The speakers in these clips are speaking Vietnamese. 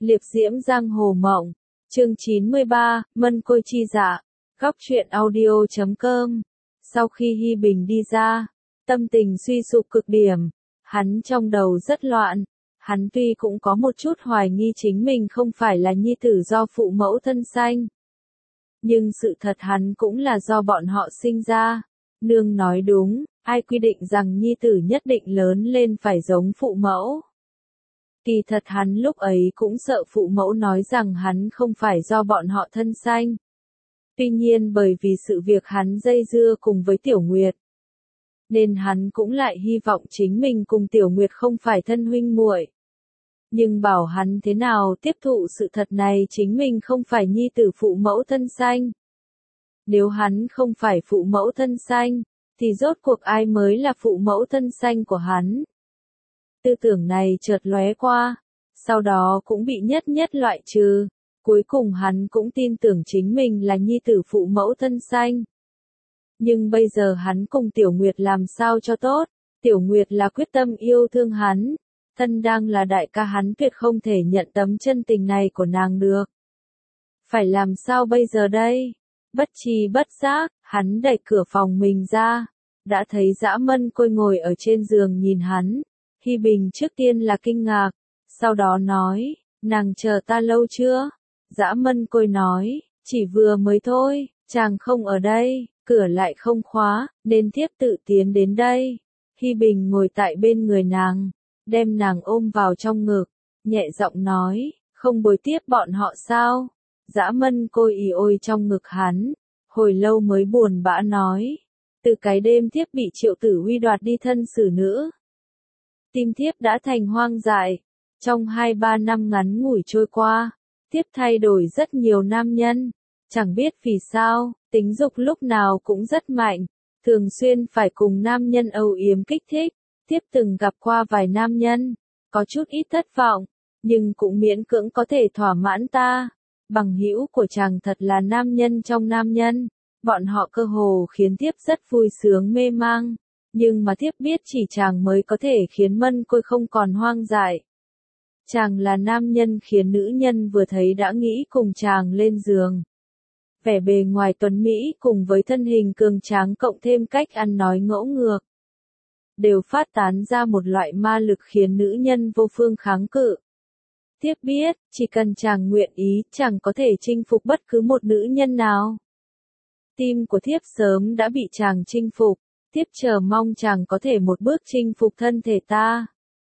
Liệp diễm giang hồ mộng. Chương 93, Mân Côi chi dạ. Góc truyện audio.com. Sau khi Hi Bình đi ra, tâm tình suy sụp cực điểm, hắn trong đầu rất loạn. Hắn tuy cũng có một chút hoài nghi chính mình không phải là nhi tử do phụ mẫu thân sanh. Nhưng sự thật hắn cũng là do bọn họ sinh ra. Nương nói đúng, ai quy định rằng nhi tử nhất định lớn lên phải giống phụ mẫu. Kỳ thật hắn lúc ấy cũng sợ phụ mẫu nói rằng hắn không phải do bọn họ thân sanh. Tuy nhiên bởi vì sự việc hắn dây dưa cùng với Tiểu Nguyệt, nên hắn cũng lại hy vọng chính mình cùng Tiểu Nguyệt không phải thân huynh muội. Nhưng bảo hắn thế nào tiếp thụ sự thật này chính mình không phải nhi tử phụ mẫu thân sanh. Nếu hắn không phải phụ mẫu thân sanh, thì rốt cuộc ai mới là phụ mẫu thân sanh của hắn? Tư tưởng này chợt lóe qua, sau đó cũng bị nhất nhất loại trừ. Cuối cùng hắn cũng tin tưởng chính mình là nhi tử phụ mẫu thân sanh. Nhưng bây giờ hắn cùng Tiểu Nguyệt làm sao cho tốt? Tiểu Nguyệt là quyết tâm yêu thương hắn. Thân đang là đại ca hắn tuyệt không thể nhận tấm chân tình này của nàng được. Phải làm sao bây giờ đây? Bất tri bất giác, hắn đẩy cửa phòng mình ra. Đã thấy Dã Mân Côi ngồi ở trên giường nhìn hắn. Hi Bình trước tiên là kinh ngạc, sau đó nói, nàng chờ ta lâu chưa? Dã Mân Côi nói, chỉ vừa mới thôi, chàng không ở đây, cửa lại không khóa, nên thiếp tự tiến đến đây. Hi Bình ngồi tại bên người nàng, đem nàng ôm vào trong ngực, nhẹ giọng nói, không bồi tiếp bọn họ sao? Dã Mân Côi ì ôi trong ngực hắn, hồi lâu mới buồn bã nói, từ cái đêm thiếp bị Triệu Tử Huy đoạt đi thân xử nữ. Tim thiếp đã thành hoang dại, trong 2-3 năm ngắn ngủi trôi qua, thiếp thay đổi rất nhiều nam nhân, chẳng biết vì sao, tính dục lúc nào cũng rất mạnh, thường xuyên phải cùng nam nhân âu yếm kích thích, thiếp từng gặp qua vài nam nhân, có chút ít thất vọng, nhưng cũng miễn cưỡng có thể thỏa mãn ta. Bằng hữu của chàng thật là nam nhân trong nam nhân, bọn họ cơ hồ khiến thiếp rất vui sướng mê mang. Nhưng mà thiếp biết chỉ chàng mới có thể khiến Mân Côi không còn hoang dại. Chàng là nam nhân khiến nữ nhân vừa thấy đã nghĩ cùng chàng lên giường. Vẻ bề ngoài tuấn Mỹ cùng với thân hình cường tráng cộng thêm cách ăn nói ngỗ ngược, đều phát tán ra một loại ma lực khiến nữ nhân vô phương kháng cự. Thiếp biết, chỉ cần chàng nguyện ý, chàng có thể chinh phục bất cứ một nữ nhân nào. Tim của thiếp sớm đã bị chàng chinh phục. Thiếp chờ mong chàng có thể một bước chinh phục thân thể ta.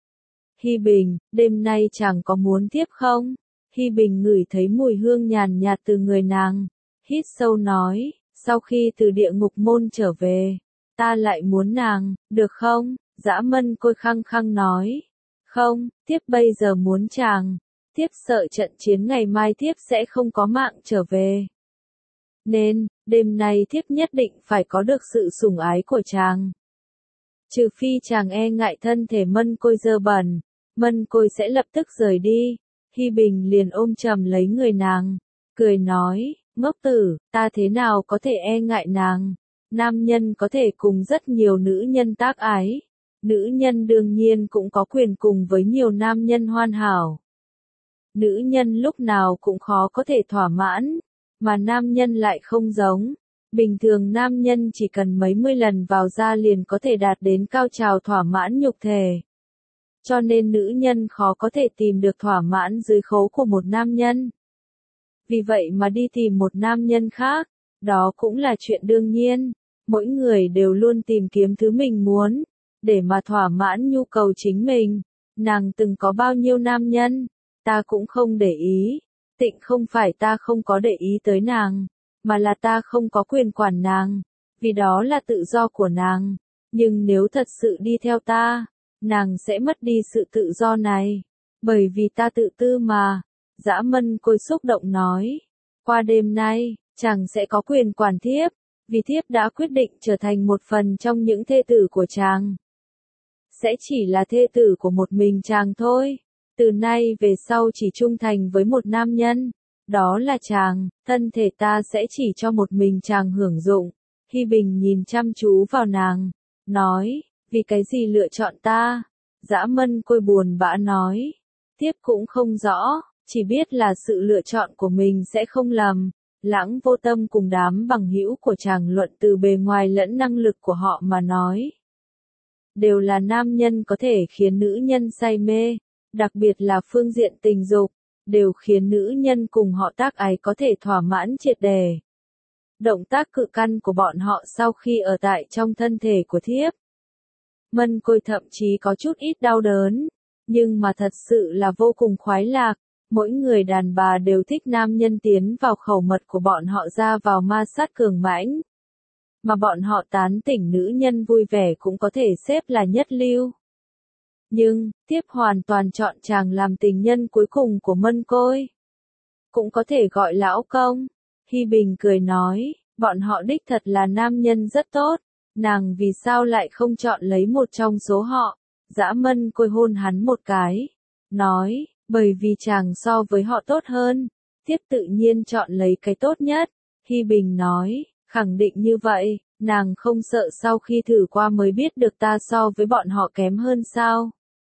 Hi Bình, đêm nay chàng có muốn thiếp không? Hi Bình ngửi thấy mùi hương nhàn nhạt từ người nàng, hít sâu nói, sau khi từ địa ngục môn trở về, ta lại muốn nàng, được không? Dã Mân Côi khăng khăng nói, không, thiếp bây giờ muốn chàng, thiếp sợ trận chiến ngày mai thiếp sẽ không có mạng trở về. Nên, đêm nay thiếp nhất định phải có được sự sủng ái của chàng. Trừ phi chàng e ngại thân thể Mân Côi dơ bẩn, Mân Côi sẽ lập tức rời đi. Hi Bình liền ôm chầm lấy người nàng, cười nói, ngốc tử, ta thế nào có thể e ngại nàng? Nam nhân có thể cùng rất nhiều nữ nhân tác ái. Nữ nhân đương nhiên cũng có quyền cùng với nhiều nam nhân hoàn hảo. Nữ nhân lúc nào cũng khó có thể thỏa mãn. Mà nam nhân lại không giống. Bình thường nam nhân chỉ cần mấy mươi lần vào ra liền có thể đạt đến cao trào thỏa mãn nhục thể. Cho nên nữ nhân khó có thể tìm được thỏa mãn dưới khố của một nam nhân. Vì vậy mà đi tìm một nam nhân khác, đó cũng là chuyện đương nhiên. Mỗi người đều luôn tìm kiếm thứ mình muốn, để mà thỏa mãn nhu cầu chính mình. Nàng từng có bao nhiêu nam nhân, ta cũng không để ý. Tịnh không phải ta không có để ý tới nàng, mà là ta không có quyền quản nàng, vì đó là tự do của nàng. Nhưng nếu thật sự đi theo ta, nàng sẽ mất đi sự tự do này, bởi vì ta tự tư mà. Dã Mân Côi xúc động nói, qua đêm nay, chàng sẽ có quyền quản thiếp, vì thiếp đã quyết định trở thành một phần trong những thê tử của chàng. Sẽ chỉ là thê tử của một mình chàng thôi. Từ nay về sau chỉ trung thành với một nam nhân, đó là chàng, thân thể ta sẽ chỉ cho một mình chàng hưởng dụng. Hi Bình nhìn chăm chú vào nàng, nói, vì cái gì lựa chọn ta? Dã Mân Côi buồn bã nói, thiếp cũng không rõ, chỉ biết là sự lựa chọn của mình sẽ không lầm. Lãng Vô Tâm cùng đám bằng hữu của chàng luận từ bề ngoài lẫn năng lực của họ mà nói. Đều là nam nhân có thể khiến nữ nhân say mê, đặc biệt là phương diện tình dục, đều khiến nữ nhân cùng họ tác ái có thể thỏa mãn triệt đề. Động tác cự căn của bọn họ sau khi ở tại trong thân thể của thiếp. Mân Côi thậm chí có chút ít đau đớn, nhưng mà thật sự là vô cùng khoái lạc. Mỗi người đàn bà đều thích nam nhân tiến vào khẩu mật của bọn họ ra vào ma sát cường mãnh. Mà bọn họ tán tỉnh nữ nhân vui vẻ cũng có thể xếp là nhất lưu. Nhưng, tiếp hoàn toàn chọn chàng làm tình nhân cuối cùng của Mân Côi. Cũng có thể gọi lão công. Hi Bình cười nói, bọn họ đích thật là nam nhân rất tốt, nàng vì sao lại không chọn lấy một trong số họ. Dã Mân Côi hôn hắn một cái, nói, bởi vì chàng so với họ tốt hơn, tiếp tự nhiên chọn lấy cái tốt nhất. Hi Bình nói, khẳng định như vậy, nàng không sợ sau khi thử qua mới biết được ta so với bọn họ kém hơn sao.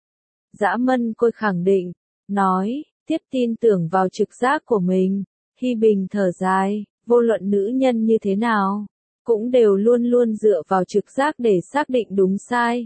Dã Mân Côi khẳng định, nói, tiếp tin tưởng vào trực giác của mình. Hi Bình thở dài, vô luận nữ nhân như thế nào, cũng đều luôn luôn dựa vào trực giác để xác định đúng sai.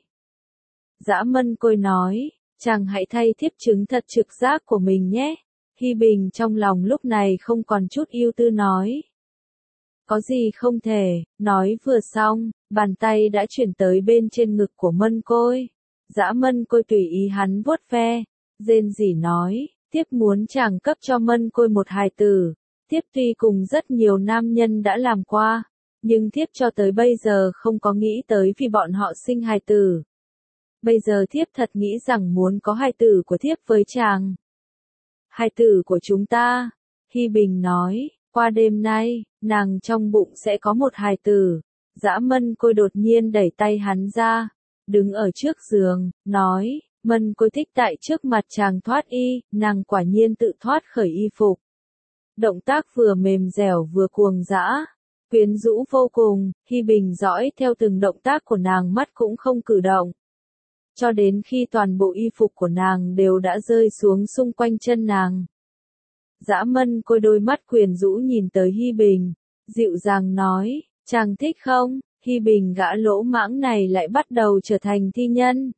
Dã Mân Côi nói, chàng hãy thay thiếp chứng thật trực giác của mình nhé. Hi Bình trong lòng lúc này không còn chút ưu tư nói. Có gì không thể, nói vừa xong, bàn tay đã chuyển tới bên trên ngực của Mân Côi. Dã Mân Côi tùy ý hắn vuốt ve, rên rỉ nói, tiếp muốn chàng cấp cho Mân Côi một hài tử. Tiếp tuy cùng rất nhiều nam nhân đã làm qua, nhưng thiếp cho tới bây giờ không có nghĩ tới vì bọn họ sinh hài tử. Bây giờ thiếp thật nghĩ rằng muốn có hài tử của thiếp với chàng. Hài tử của chúng ta, Hi Bình nói, qua đêm nay, nàng trong bụng sẽ có một hài tử. Dã Mân Côi đột nhiên đẩy tay hắn ra, đứng ở trước giường, nói, Mân Côi thích tại trước mặt chàng thoát y, nàng quả nhiên tự thoát khởi y phục. Động tác vừa mềm dẻo vừa cuồng dã, quyến rũ vô cùng. Hi Bình dõi theo từng động tác của nàng, mắt cũng không cử động. Cho đến khi toàn bộ y phục của nàng đều đã rơi xuống xung quanh chân nàng. Dã Mân Côi đôi mắt quyến rũ nhìn tới Hi Bình, dịu dàng nói, chàng thích không? Hi Bình gã lỗ mãng này lại bắt đầu trở thành thi nhân.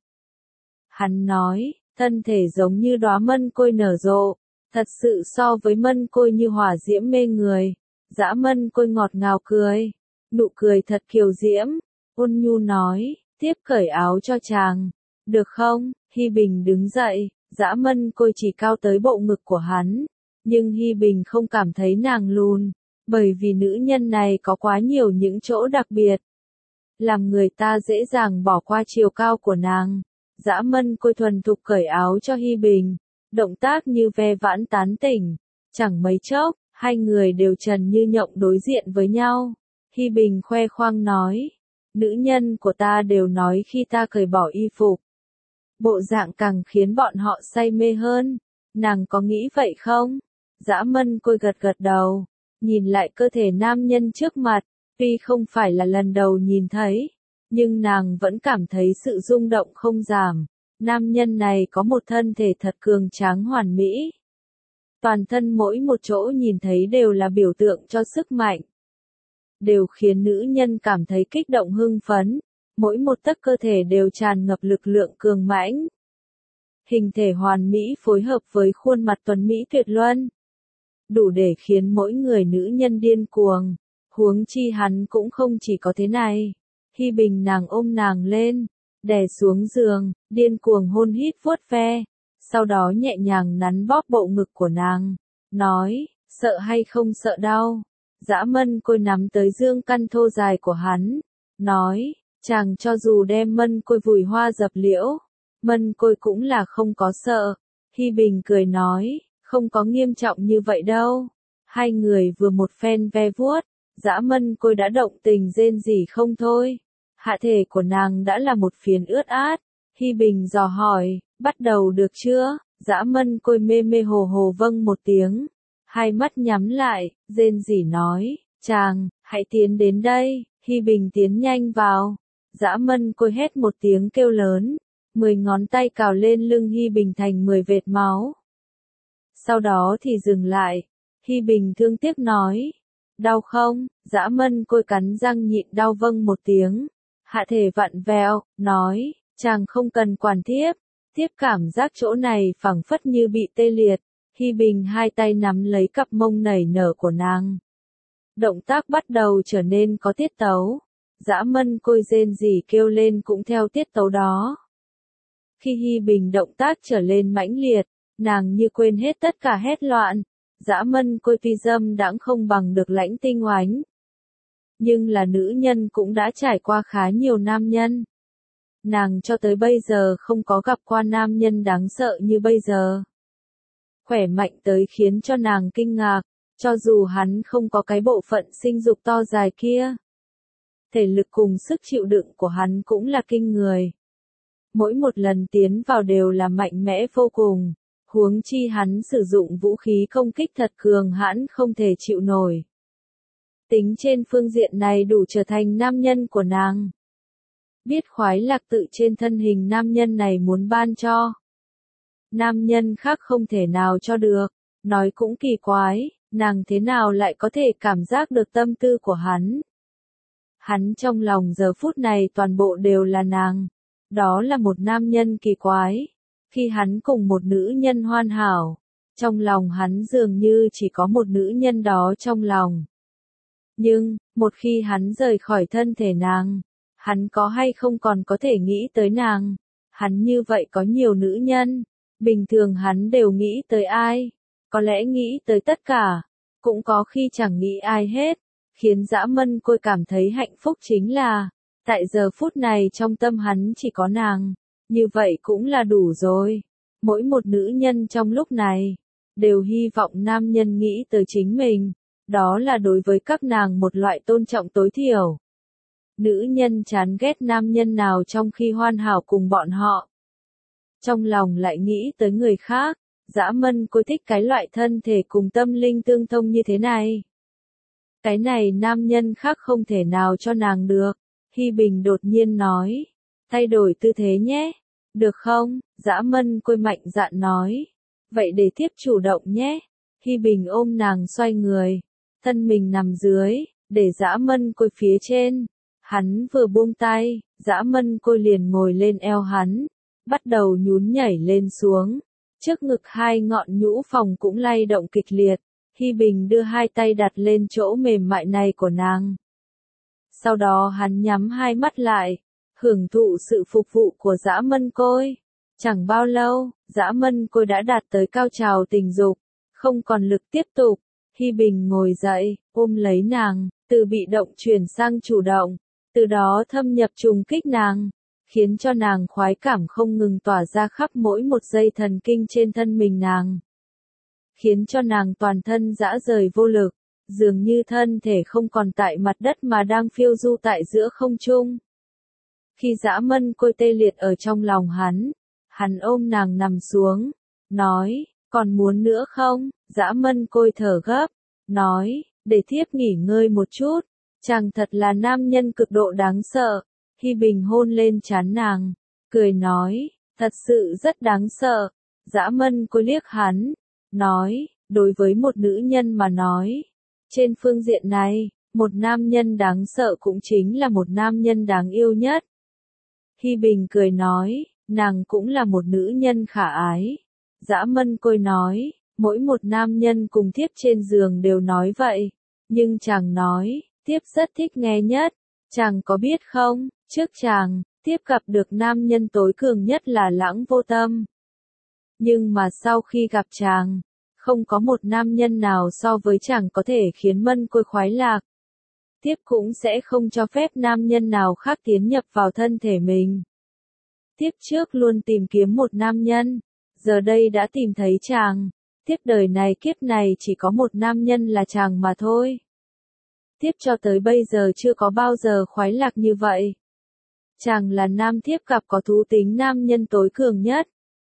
Hắn nói, thân thể giống như đóa mân côi nở rộ, thật sự so với mân côi như hỏa diễm mê người. Dã Mân Côi ngọt ngào cười, nụ cười thật kiều diễm, ôn nhu nói, tiếp cởi áo cho chàng, được không? Hi Bình đứng dậy, Dã Mân Côi chỉ cao tới bộ ngực của hắn, nhưng Hi Bình không cảm thấy nàng lùn, bởi vì nữ nhân này có quá nhiều những chỗ đặc biệt, làm người ta dễ dàng bỏ qua chiều cao của nàng. Dã Mân Côi thuần thục cởi áo cho Hi Bình, động tác như ve vãn tán tỉnh, chẳng mấy chốc, hai người đều trần như nhộng đối diện với nhau. Hi Bình khoe khoang nói, nữ nhân của ta đều nói khi ta cởi bỏ y phục, bộ dạng càng khiến bọn họ say mê hơn, nàng có nghĩ vậy không? Dã Mân Côi gật gật đầu, nhìn lại cơ thể nam nhân trước mặt, tuy không phải là lần đầu nhìn thấy, nhưng nàng vẫn cảm thấy sự rung động không giảm. Nam nhân này có một thân thể thật cường tráng hoàn mỹ. Toàn thân mỗi một chỗ nhìn thấy đều là biểu tượng cho sức mạnh. Đều khiến nữ nhân cảm thấy kích động hưng phấn. Mỗi một tấc cơ thể đều tràn ngập lực lượng cường mãnh. Hình thể hoàn mỹ phối hợp với khuôn mặt tuấn mỹ tuyệt luân, đủ để khiến mỗi người nữ nhân điên cuồng. Huống chi hắn cũng không chỉ có thế này. Hi Bình nàng ôm nàng lên, đè xuống giường, điên cuồng hôn hít vuốt ve, sau đó nhẹ nhàng nắn bóp bộ ngực của nàng, nói, sợ hay không sợ đau? Dã Mân Côi nắm tới dương căn thô dài của hắn, nói, chàng cho dù đem Mân Côi vùi hoa dập liễu, Mân Côi cũng là không có sợ. Hi Bình cười nói, không có nghiêm trọng như vậy đâu. Hai người vừa một phen ve vuốt, Dã Mân Côi đã động tình rên rỉ không thôi. Hạ thể của nàng đã là một phiến ướt át. Hi Bình dò hỏi, bắt đầu được chưa? Dã Mân Côi mê mê hồ hồ vâng một tiếng. Hai mắt nhắm lại, rên rỉ nói, chàng, hãy tiến đến đây. Hi Bình tiến nhanh vào. Dã Mân Côi hét một tiếng kêu lớn. 10 ngón tay cào lên lưng Hi Bình thành 10 vệt máu. Sau đó thì dừng lại. Hi Bình thương tiếc nói. Đau không? Dã Mân Côi cắn răng nhịn đau vâng một tiếng. Hạ thể vặn vẹo, nói, chàng không cần quản thiếp. Thiếp cảm giác chỗ này phảng phất như bị tê liệt. Hi Bình hai tay nắm lấy cặp mông nảy nở của nàng. Động tác bắt đầu trở nên có tiết tấu. Dã Mân Côi rên rỉ kêu lên cũng theo tiết tấu đó. Khi Hi Bình động tác trở lên mãnh liệt, nàng như quên hết tất cả hét loạn. Dã Mân Côi tuy dâm đãng không bằng được Lãnh Tinh Oánh, nhưng là nữ nhân cũng đã trải qua khá nhiều nam nhân. Nàng cho tới bây giờ không có gặp qua nam nhân đáng sợ như bây giờ. Khỏe mạnh tới khiến cho nàng kinh ngạc, cho dù hắn không có cái bộ phận sinh dục to dài kia. Thể lực cùng sức chịu đựng của hắn cũng là kinh người. Mỗi một lần tiến vào đều là mạnh mẽ vô cùng, huống chi hắn sử dụng vũ khí công kích thật cường hãn không thể chịu nổi. Tính trên phương diện này đủ trở thành nam nhân của nàng. Biết khoái lạc tự trên thân hình nam nhân này muốn ban cho. Nam nhân khác không thể nào cho được, nói cũng kỳ quái, nàng thế nào lại có thể cảm giác được tâm tư của hắn. Hắn trong lòng giờ phút này toàn bộ đều là nàng. Đó là một nam nhân kỳ quái. Khi hắn cùng một nữ nhân hoàn hảo, trong lòng hắn dường như chỉ có một nữ nhân đó trong lòng. Nhưng, một khi hắn rời khỏi thân thể nàng, hắn có hay không còn có thể nghĩ tới nàng. Hắn như vậy có nhiều nữ nhân, bình thường hắn đều nghĩ tới ai, có lẽ nghĩ tới tất cả, cũng có khi chẳng nghĩ ai hết, khiến Dã Mân Côi cảm thấy hạnh phúc chính là, tại giờ phút này trong tâm hắn chỉ có nàng, như vậy cũng là đủ rồi. Mỗi một nữ nhân trong lúc này, đều hy vọng nam nhân nghĩ tới chính mình, đó là đối với các nàng một loại tôn trọng tối thiểu. Nữ nhân chán ghét nam nhân nào trong khi hoàn hảo cùng bọn họ. Trong lòng lại nghĩ tới người khác, Dã Mân Côi thích cái loại thân thể cùng tâm linh tương thông như thế này. Cái này nam nhân khác không thể nào cho nàng được. Hi Bình đột nhiên nói, thay đổi tư thế nhé, được không? Dã Mân Côi mạnh dạn nói, vậy để thiếp chủ động nhé. Hi Bình ôm nàng xoay người, thân mình nằm dưới, để Dã Mân Côi phía trên. Hắn vừa buông tay, Dã Mân Côi liền ngồi lên eo hắn, bắt đầu nhún nhảy lên xuống. Trước ngực hai ngọn nhũ phòng cũng lay động kịch liệt. Hi Bình đưa hai tay đặt lên chỗ mềm mại này của nàng. Sau đó hắn nhắm hai mắt lại, hưởng thụ sự phục vụ của Dã Mân Côi. Chẳng bao lâu, Dã Mân Côi đã đạt tới cao trào tình dục, không còn lực tiếp tục. Hi Bình ngồi dậy, ôm lấy nàng, từ bị động chuyển sang chủ động, từ đó thâm nhập trùng kích nàng, khiến cho nàng khoái cảm không ngừng tỏa ra khắp mỗi một dây thần kinh trên thân mình nàng. Khiến cho nàng toàn thân rã rời vô lực, dường như thân thể không còn tại mặt đất mà đang phiêu du tại giữa không trung. Khi Dã Mân Côi tê liệt ở trong lòng hắn ôm nàng nằm xuống, nói, còn muốn nữa không? Dã Mân Côi thở gấp, nói, để thiếp nghỉ ngơi một chút, chàng thật là nam nhân cực độ đáng sợ. Hi Bình hôn lên trán nàng, cười nói, thật sự rất đáng sợ. Dã Mân Côi liếc hắn, nói, đối với một nữ nhân mà nói, trên phương diện này, một nam nhân đáng sợ cũng chính là một nam nhân đáng yêu nhất. Hi Bình cười nói, nàng cũng là một nữ nhân khả ái. Dã Mân Côi nói, mỗi một nam nhân cùng thiếp trên giường đều nói vậy, nhưng chàng nói, thiếp rất thích nghe nhất. Chàng có biết không, trước chàng, thiếp gặp được nam nhân tối cường nhất là Lãng Vô Tâm. Nhưng mà sau khi gặp chàng, không có một nam nhân nào so với chàng có thể khiến Mân Côi khoái lạc. Thiếp cũng sẽ không cho phép nam nhân nào khác tiến nhập vào thân thể mình. Thiếp trước luôn tìm kiếm một nam nhân, giờ đây đã tìm thấy chàng. Thiếp đời này kiếp này chỉ có một nam nhân là chàng mà thôi. Thiếp cho tới bây giờ chưa có bao giờ khoái lạc như vậy. Chàng là nam thiếp gặp có thú tính nam nhân tối cường nhất.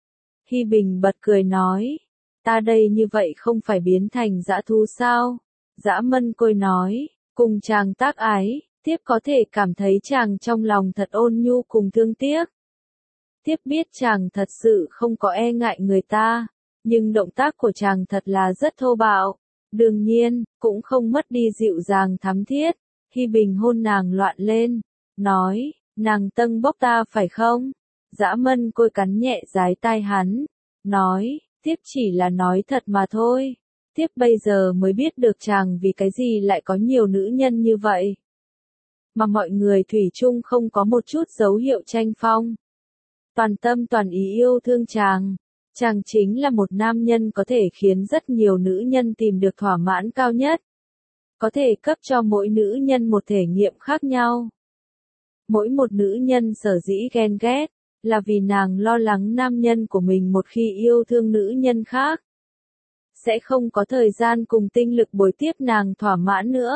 Hi Bình bật cười nói, ta đây như vậy không phải biến thành dã thú sao? Dã Mân Côi nói, cùng chàng tác ái, thiếp có thể cảm thấy chàng trong lòng thật ôn nhu cùng thương tiếc. Thiếp biết chàng thật sự không có e ngại người ta, Nhưng động tác của chàng thật là rất thô bạo. Đương nhiên, cũng không mất đi dịu dàng thắm thiết. Hi Bình hôn nàng loạn lên, nói, nàng tâng bốc ta phải không? Dã Mân Côi cắn nhẹ dái tai hắn, nói, tiếp chỉ là nói thật mà thôi. Tiếp bây giờ mới biết được chàng vì cái gì lại có nhiều nữ nhân như vậy. Mà mọi người thủy chung không có một chút dấu hiệu tranh phong. Toàn tâm toàn ý yêu thương chàng. Chàng chính là một nam nhân có thể khiến rất nhiều nữ nhân tìm được thỏa mãn cao nhất. Có thể cấp cho mỗi nữ nhân một thể nghiệm khác nhau. Mỗi một nữ nhân sở dĩ ghen ghét, là vì nàng lo lắng nam nhân của mình một khi yêu thương nữ nhân khác. Sẽ không có thời gian cùng tinh lực bồi tiếp nàng thỏa mãn nữa.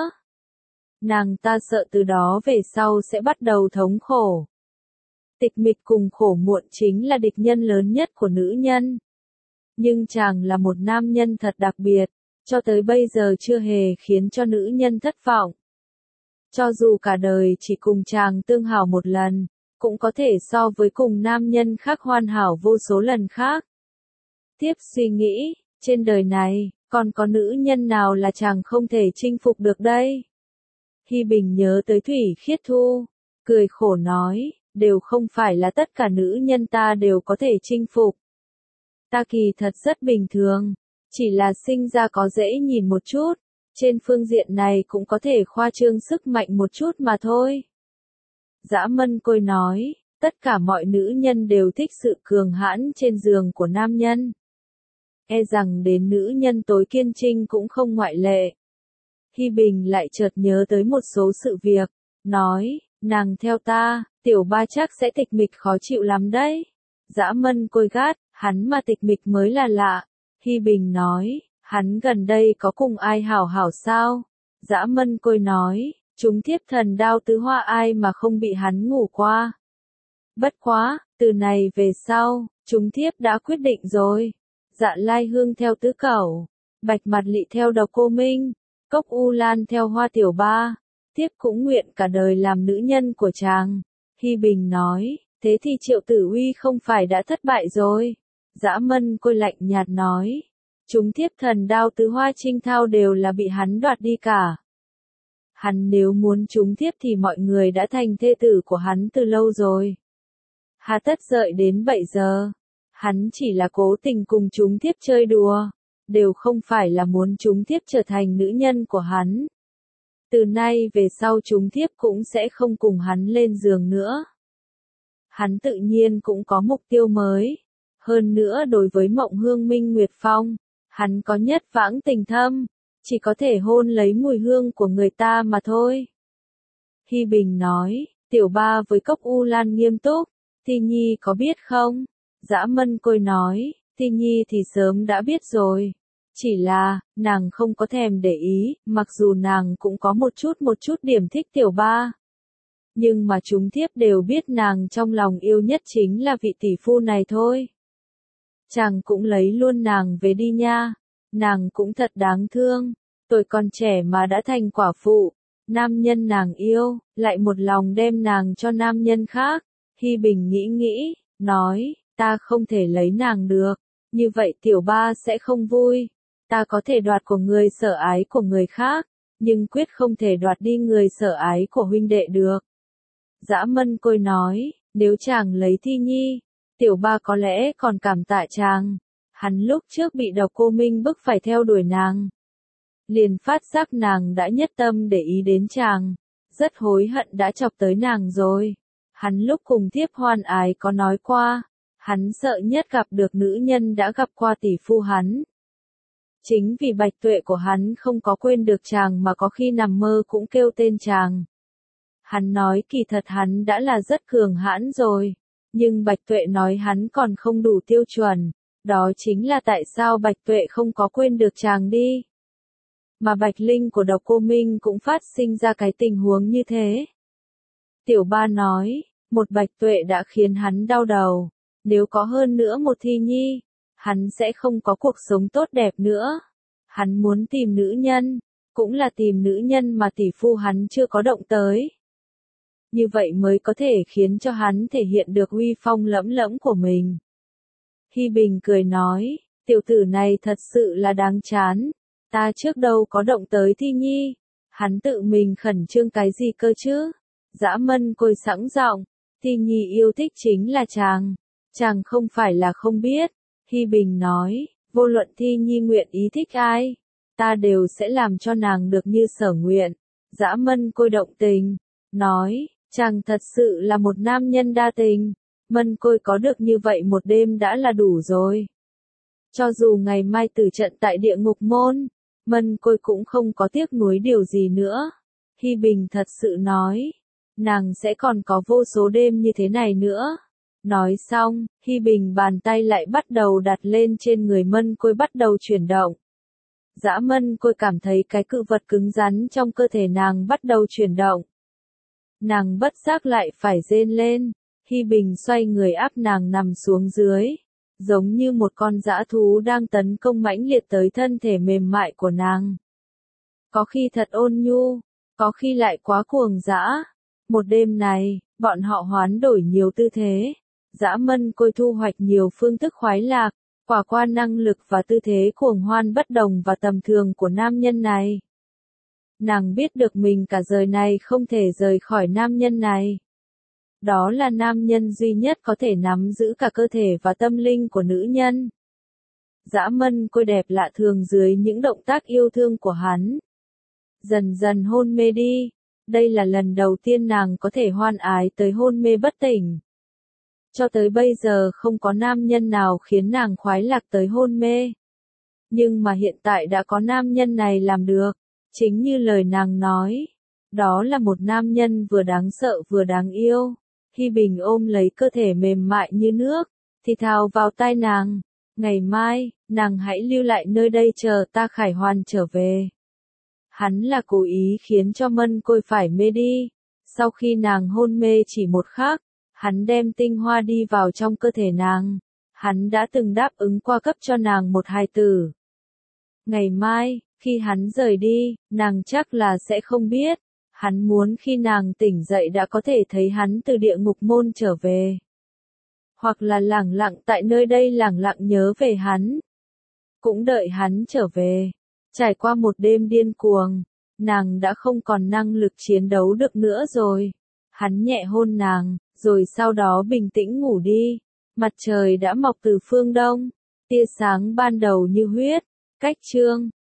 Nàng ta sợ từ đó về sau sẽ bắt đầu thống khổ. Tịch mịch cùng khổ muộn chính là địch nhân lớn nhất của nữ nhân. Nhưng chàng là một nam nhân thật đặc biệt, cho tới bây giờ chưa hề khiến cho nữ nhân thất vọng. Cho dù cả đời chỉ cùng chàng tương hảo một lần, cũng có thể so với cùng nam nhân khác hoàn hảo vô số lần khác. Tiếp suy nghĩ, trên đời này, còn có nữ nhân nào là chàng không thể chinh phục được đây? Hi Bình nhớ tới Thủy Khiết Thu, cười khổ nói, đều không phải là tất cả nữ nhân ta đều có thể chinh phục. Ta kỳ thật rất bình thường, chỉ là sinh ra có dễ nhìn một chút, trên phương diện này cũng có thể khoa trương sức mạnh một chút mà thôi. Dã Mân Côi nói, tất cả mọi nữ nhân đều thích sự cường hãn trên giường của nam nhân. E rằng đến nữ nhân tối kiên trinh cũng không ngoại lệ. Hi Bình lại chợt nhớ tới một số sự việc, nói, nàng theo ta, tiểu ba chắc sẽ tịch mịch khó chịu lắm đấy. Dã Mân Côi gắt, hắn mà tịch mịch mới là lạ. Hi Bình nói, hắn gần đây có cùng ai hảo hảo sao? Dã Mân Côi nói, chúng thiếp thần đao tứ hoa ai mà không bị hắn ngủ qua. Bất quá, từ này về sau, chúng thiếp đã quyết định rồi. Dạ Lai Hương theo Tứ Cẩu, Bạch Mặt Lị theo Độc Cô Minh, Cốc U Lan theo Hoa Tiểu Ba, tiếp cũng nguyện cả đời làm nữ nhân của chàng. Hi Bình nói, thế thì Triệu Tử Uy không phải đã thất bại rồi. Dã Mân Côi lạnh nhạt nói, chúng thiếp thần đao tứ hoa trinh thao đều là bị hắn đoạt đi cả. Hắn nếu muốn chúng thiếp thì mọi người đã thành thê tử của hắn từ lâu rồi. Hà tất đợi đến 7 giờ. Hắn chỉ là cố tình cùng chúng thiếp chơi đùa, đều không phải là muốn chúng thiếp trở thành nữ nhân của hắn. Từ nay về sau chúng thiếp cũng sẽ không cùng hắn lên giường nữa. Hắn tự nhiên cũng có mục tiêu mới. Hơn nữa đối với Mộng Hương Minh Nguyệt Phong, hắn có nhất vãng tình thâm, chỉ có thể hôn lấy mùi hương của người ta mà thôi. Hi Bình nói, Tiểu Ba với Cốc U Lan nghiêm túc, Thi Nhi có biết không? Dã Mân Côi nói, Thi Nhi thì sớm đã biết rồi. Chỉ là, nàng không có thèm để ý, mặc dù nàng cũng có một chút điểm thích Tiểu Ba. Nhưng mà chúng thiếp đều biết nàng trong lòng yêu nhất chính là vị tỷ phu này thôi. Chàng cũng lấy luôn nàng về đi nha. Nàng cũng thật đáng thương. Tuổi còn trẻ mà đã thành quả phụ. Nam nhân nàng yêu, lại một lòng đem nàng cho nam nhân khác. Hi Bình nghĩ, nói, ta không thể lấy nàng được. Như vậy Tiểu Ba sẽ không vui. Ta có thể đoạt của người sở ái của người khác, nhưng quyết không thể đoạt đi người sở ái của huynh đệ được. Dã Mân Côi nói, nếu chàng lấy Thi Nhi, Tiểu Ba có lẽ còn cảm tạ chàng. Hắn lúc trước bị Độc Cô Minh bức phải theo đuổi nàng. Liền phát giác nàng đã nhất tâm để ý đến chàng. Rất hối hận đã chọc tới nàng rồi. Hắn lúc cùng Thiếp Hoan Ái có nói qua. Hắn sợ nhất gặp được nữ nhân đã gặp qua tỷ phu hắn. Chính vì bạch tuệ của hắn không có quên được chàng mà có khi nằm mơ cũng kêu tên chàng. Hắn nói kỳ thật hắn đã là rất cường hãn rồi. Nhưng bạch tuệ nói hắn còn không đủ tiêu chuẩn. Đó chính là tại sao bạch tuệ không có quên được chàng đi. Mà bạch linh của Độc Cô Minh cũng phát sinh ra cái tình huống như thế. Tiểu Ba nói, một bạch tuệ đã khiến hắn đau đầu. Nếu có hơn nữa một Thi Nhi, hắn sẽ không có cuộc sống tốt đẹp nữa. Hắn muốn tìm nữ nhân, cũng là tìm nữ nhân mà tỷ phu hắn chưa có động tới. Như vậy mới có thể khiến cho hắn thể hiện được uy phong lẫm lẫm của mình. Hi Bình cười nói, Tiểu tử này thật sự là đáng chán. Ta trước đâu có động tới Thi Nhi. Hắn tự mình khẩn trương cái gì cơ chứ? Dã Mân Côi sẵn giọng. Thi Nhi yêu thích chính là chàng. Chàng không phải là không biết. Hi Bình nói, vô luận Thi Nhi nguyện ý thích ai, ta đều sẽ làm cho nàng được như sở nguyện. Dã Mân Côi động tình, nói, chàng thật sự là một nam nhân đa tình. Mân Côi có được như vậy một đêm đã là đủ rồi. Cho dù ngày mai tử trận tại địa ngục môn, Mân Côi cũng không có tiếc nuối điều gì nữa. Hi Bình thật sự nói, nàng sẽ còn có vô số đêm như thế này nữa. Nói xong, Hi Bình bàn tay lại bắt đầu đặt lên trên người Mân Côi bắt đầu chuyển động. Dã Mân Côi cảm thấy cái cự vật cứng rắn trong cơ thể nàng bắt đầu chuyển động. Nàng bất giác lại phải rên lên. Hi Bình xoay người áp nàng nằm xuống dưới, giống như một con dã thú đang tấn công mãnh liệt tới thân thể mềm mại của nàng. Có khi thật ôn nhu, có khi lại quá cuồng dã. Một đêm này, bọn họ hoán đổi nhiều tư thế. Dã Mân Côi thu hoạch nhiều phương thức khoái lạc, quả qua năng lực và tư thế cuồng hoan bất đồng và tầm thường của nam nhân này. Nàng biết được mình cả đời này không thể rời khỏi nam nhân này. Đó là nam nhân duy nhất có thể nắm giữ cả cơ thể và tâm linh của nữ nhân. Dã Mân Côi đẹp lạ thường dưới những động tác yêu thương của hắn. Dần dần hôn mê đi. Đây là lần đầu tiên nàng có thể hoan ái tới hôn mê bất tỉnh. Cho tới bây giờ không có nam nhân nào khiến nàng khoái lạc tới hôn mê. Nhưng mà hiện tại đã có nam nhân này làm được. Chính như lời nàng nói. Đó là một nam nhân vừa đáng sợ vừa đáng yêu. Hi Bình ôm lấy cơ thể mềm mại như nước, thì thào vào tai nàng. Ngày mai, nàng hãy lưu lại nơi đây chờ ta khải hoàn trở về. Hắn là cố ý khiến cho Mân Côi phải mê đi. Sau khi nàng hôn mê chỉ một khắc, hắn đem tinh hoa đi vào trong cơ thể nàng. Hắn đã từng đáp ứng qua cấp cho nàng một hài tử. Ngày mai, khi hắn rời đi, nàng chắc là sẽ không biết. Hắn muốn khi nàng tỉnh dậy đã có thể thấy hắn từ địa ngục môn trở về. Hoặc là lẳng lặng tại nơi đây lẳng lặng nhớ về hắn. Cũng đợi hắn trở về. Trải qua một đêm điên cuồng, nàng đã không còn năng lực chiến đấu được nữa rồi. Hắn nhẹ hôn nàng, rồi sau đó bình tĩnh ngủ đi. Mặt trời đã mọc từ phương đông, tia sáng ban đầu như huyết. Cách chương